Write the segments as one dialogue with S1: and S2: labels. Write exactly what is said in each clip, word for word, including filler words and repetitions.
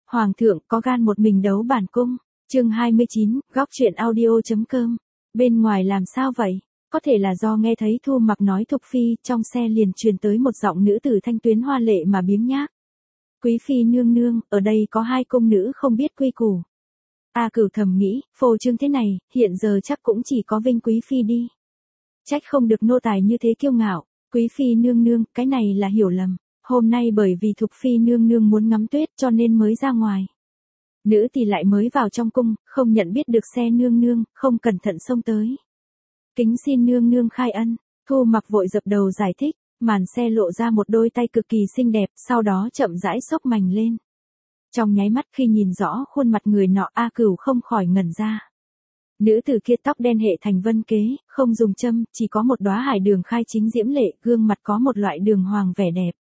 S1: Hoàng thượng có gan một mình đấu bản cung. Chương hai mươi chín, góc truyện audio.com. Bên ngoài làm sao vậy? Có thể là do nghe thấy Thu Mặc nói Thục Phi, trong xe liền truyền tới một giọng nữ tử thanh tuyến hoa lệ mà biếng nhác. Quý phi nương nương, ở đây có hai cung nữ không biết quy củ. A Cửu thầm nghĩ, phô trương thế này, hiện giờ chắc cũng chỉ có Vinh quý phi đi. Trách không được nô tài như thế kiêu ngạo. Quý phi nương nương, cái này là hiểu lầm. Hôm nay bởi vì Thục Phi nương nương muốn ngắm tuyết cho nên mới ra ngoài. Nữ thì lại mới vào trong cung, không nhận biết được xe nương nương, không cẩn thận xông tới. Kính xin nương nương khai ân. Thu Mặc vội dập đầu giải thích, màn xe lộ ra một đôi tay cực kỳ xinh đẹp, sau đó chậm rãi xốc mành lên. Trong nháy mắt khi nhìn rõ khuôn mặt người nọ, A Cửu không khỏi ngẩn ra. Nữ tử kia tóc đen hệ thành vân kế, không dùng châm, chỉ có một đóa hải đường khai chính diễm lệ, gương mặt có một loại đường hoàng vẻ đẹp.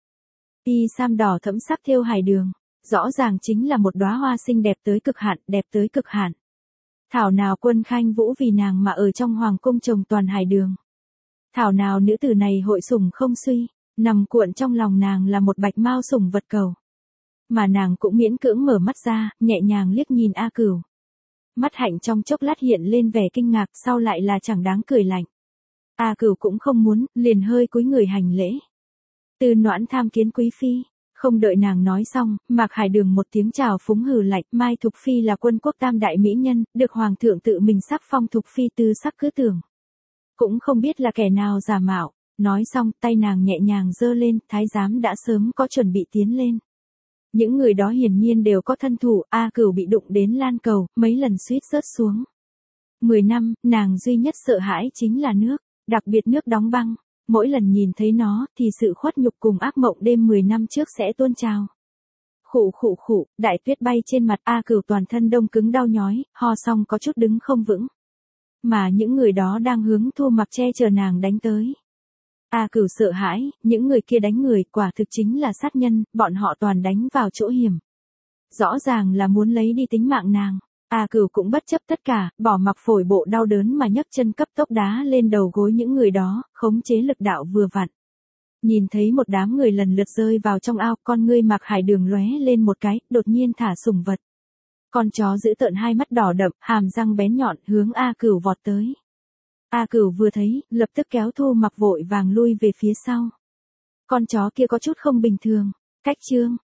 S1: Y sam đỏ thẫm sắc thêu hải đường, rõ ràng chính là một đóa hoa xinh đẹp tới cực hạn, đẹp tới cực hạn. Thảo nào Quân Khanh Vũ vì nàng mà ở trong hoàng cung trồng toàn hải đường. Thảo nào nữ tử này hội sủng không suy, nằm cuộn trong lòng nàng là một bạch mao sủng vật cầu. Mà nàng cũng miễn cưỡng mở mắt ra, nhẹ nhàng liếc nhìn A Cửu. Mắt hạnh trong chốc lát hiện lên vẻ kinh ngạc, sau lại là chẳng đáng cười lạnh. A Cửu cũng không muốn, liền hơi cúi người hành lễ. Từ Noãn tham kiến quý phi. Không đợi nàng nói xong, Mạc Hải Đường một tiếng chào phúng hừ lạnh, Mai Thục Phi là quân quốc tam đại mỹ nhân, được hoàng thượng tự mình sắc phong Thục Phi tư sắc cứ tưởng. Cũng không biết là kẻ nào giả mạo. Nói xong, tay nàng nhẹ nhàng giơ lên, thái giám đã sớm có chuẩn bị tiến lên. Những người đó hiển nhiên đều có thân thủ, A Cửu bị đụng đến lan cầu, mấy lần suýt rớt xuống. Mười năm, nàng duy nhất sợ hãi chính là nước, đặc biệt nước đóng băng. Mỗi lần nhìn thấy nó, thì sự khuất nhục cùng ác mộng đêm mười năm trước sẽ tuôn trào. Khụ khụ khụ, đại tuyết bay trên mặt, A Cửu toàn thân đông cứng đau nhói, ho xong có chút đứng không vững. Mà những người đó đang hướng Thu Mặc che chở nàng đánh tới. A Cửu sợ hãi, những người kia đánh người quả thực chính là sát nhân, bọn họ toàn đánh vào chỗ hiểm. Rõ ràng là muốn lấy đi tính mạng nàng. A Cửu cũng bất chấp tất cả, bỏ mặc phổi bộ đau đớn mà nhấc chân cấp tốc đá lên đầu gối những người đó, khống chế lực đạo vừa vặn. Nhìn thấy một đám người lần lượt rơi vào trong ao, con ngươi Mạc Hải Đường lóe lên một cái, đột nhiên thả sủng vật. Con chó giữ tợn hai mắt đỏ đậm, hàm răng bén nhọn, hướng A Cửu vọt tới. A Cửu vừa thấy, lập tức kéo Thu Mặc vội vàng lui về phía sau. Con chó kia có chút không bình thường. Cách trương,